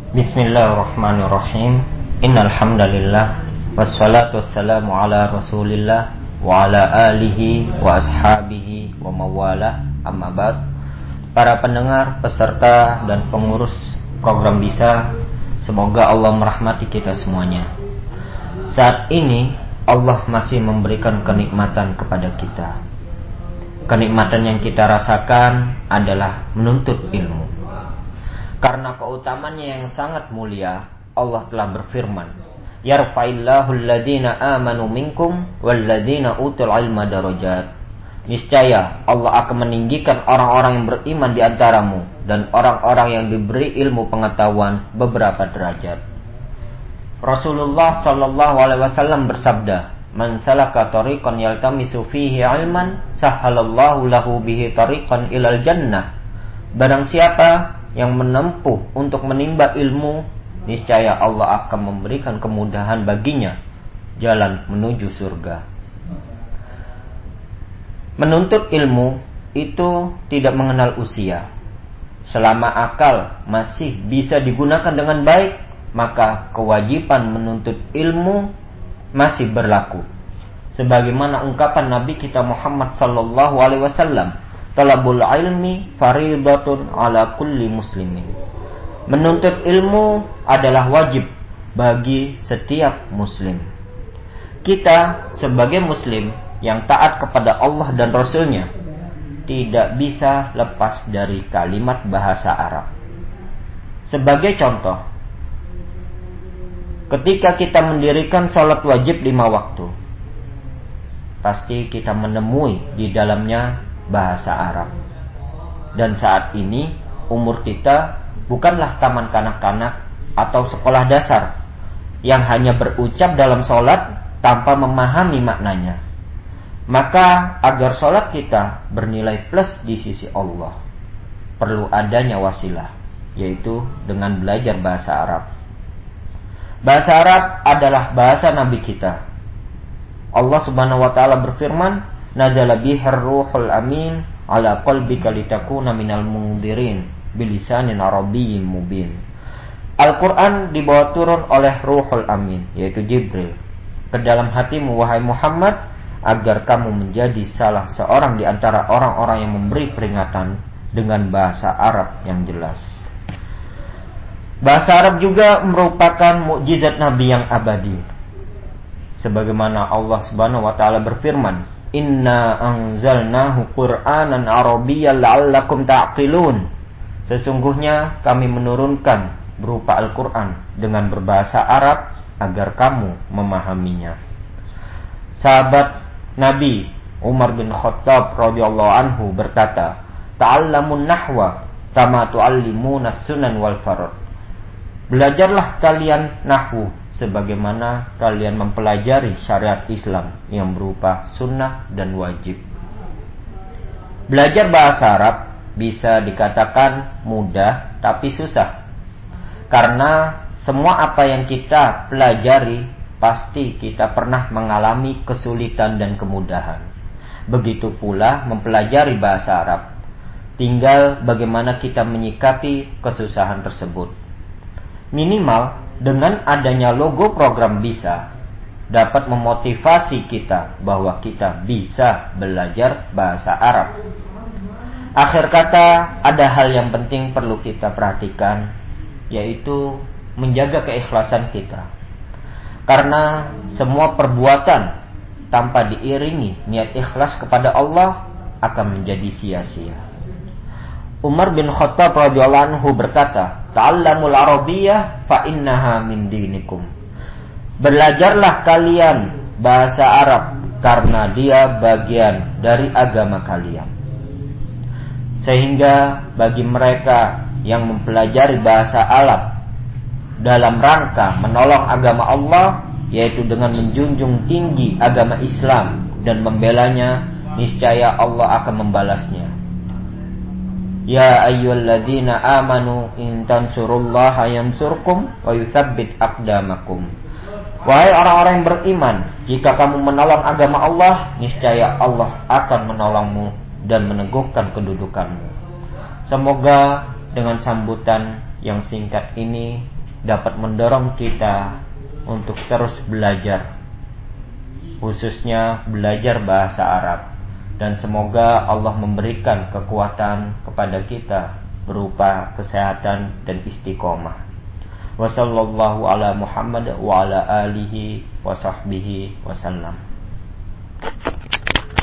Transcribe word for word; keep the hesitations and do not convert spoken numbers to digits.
Bismillahirrahmanirrahim. Innal hamdalillah wassalatu wassalamu ala Rasulillah wa ala alihi wa ashabihi wa mawala. Amma ba'd. Para pendengar, peserta dan pengurus program Bisa, semoga Allah merahmati kita semuanya. Saat ini Allah masih memberikan kenikmatan kepada kita. Kenikmatan yang kita rasakan adalah menuntut ilmu. Karena keutamannya yang sangat mulia, Allah telah berfirman, yarfa'illahu alladhina amanu minkum walladhina utul ilma darajat. Niscaya Allah akan meninggikan orang-orang yang beriman di antaramu dan orang-orang yang diberi ilmu pengetahuan beberapa derajat. Rasulullah sallallahu alaihi wasallam bersabda, man salaka tariqan yaltamisu fihi ilman sahhalallahu lahu bihi tariqan ilal jannah. Barang siapa yang menempuh untuk menimba ilmu, niscaya Allah akan memberikan kemudahan baginya jalan menuju surga. Menuntut ilmu itu tidak mengenal usia. Selama akal masih bisa digunakan dengan baik, maka kewajiban menuntut ilmu masih berlaku. Sebagaimana ungkapan Nabi kita Muhammad sallallahu alaihi wasallam, talabul ilmi faridatun ala kulli muslimin. Menuntut ilmu adalah wajib bagi setiap muslim. Kita sebagai muslim yang taat kepada Allah dan Rasulnya tidak bisa lepas dari kalimat bahasa Arab. Sebagai contoh, ketika kita mendirikan sholat wajib lima waktu, pasti kita menemui di dalamnya bahasa Arab. Dan saat ini umur kita bukanlah taman kanak-kanak atau sekolah dasar yang hanya berucap dalam sholat tanpa memahami maknanya. Maka agar sholat kita bernilai plus di sisi Allah, perlu adanya wasilah, yaitu dengan belajar bahasa Arab. Bahasa Arab adalah bahasa Nabi kita. Allah subhanahu wa ta'ala berfirman, nazala bihar ruhul amin ala qalbika litakuna minal mundirin bilisanin arabiyyin mubin. Al-Quran dibawa turun oleh ruhul amin, yaitu Jibril, ke dalam hatimu wahai Muhammad, agar kamu menjadi salah seorang di antara orang-orang yang memberi peringatan dengan bahasa Arab yang jelas. Bahasa Arab juga merupakan mukjizat Nabi yang abadi. Sebagaimana Allah subhanahu wa ta'ala berfirman, inna anzalnahu qur'anan arabiyyan la'allakum ta'qilun. Sesungguhnya kami menurunkan berupa Al-Quran dengan berbahasa Arab agar kamu memahaminya. Sahabat Nabi Umar bin Khattab radhiyallahu anhu berkata, ta'allamun nahwa kama tu'allimuna sunan wal farad. Belajarlah kalian nahwu sebagaimana kalian mempelajari syariat Islam yang berupa sunnah dan wajib. Belajar bahasa Arab bisa dikatakan mudah tapi susah. Karena semua apa yang kita pelajari pasti kita pernah mengalami kesulitan dan kemudahan. Begitu pula mempelajari bahasa Arab. Tinggal bagaimana kita menyikapi kesusahan tersebut. Minimal dengan adanya logo program Bisa dapat memotivasi kita bahwa kita bisa belajar bahasa Arab. Akhir kata, ada hal yang penting perlu kita perhatikan, yaitu menjaga keikhlasan kita. Karena semua perbuatan tanpa diiringi niat ikhlas kepada Allah akan menjadi sia-sia. Umar bin Khattab radhiyallahu anhu berkata, ta'allamul arabiyyah fa innaha min dinikum. Belajarlah kalian bahasa Arab karena dia bagian dari agama kalian. Sehingga bagi mereka yang mempelajari bahasa Arab dalam rangka menolong agama Allah, yaitu dengan menjunjung tinggi agama Islam dan membelanya, niscaya Allah akan membalasnya. Ya ayyuhalladzina amanu in tansurullaha yansurkum wa yutsabbit aqdamakum. Wahai orang-orang yang beriman, jika kamu menolong agama Allah, niscaya Allah akan menolongmu dan meneguhkan kedudukanmu. Semoga dengan sambutan yang singkat ini dapat mendorong kita untuk terus belajar, khususnya belajar bahasa Arab. Dan semoga Allah memberikan kekuatan kepada kita berupa kesehatan dan istiqomah. Wassallallahu ala Muhammad wa ala alihi wa sahbihi wasallam.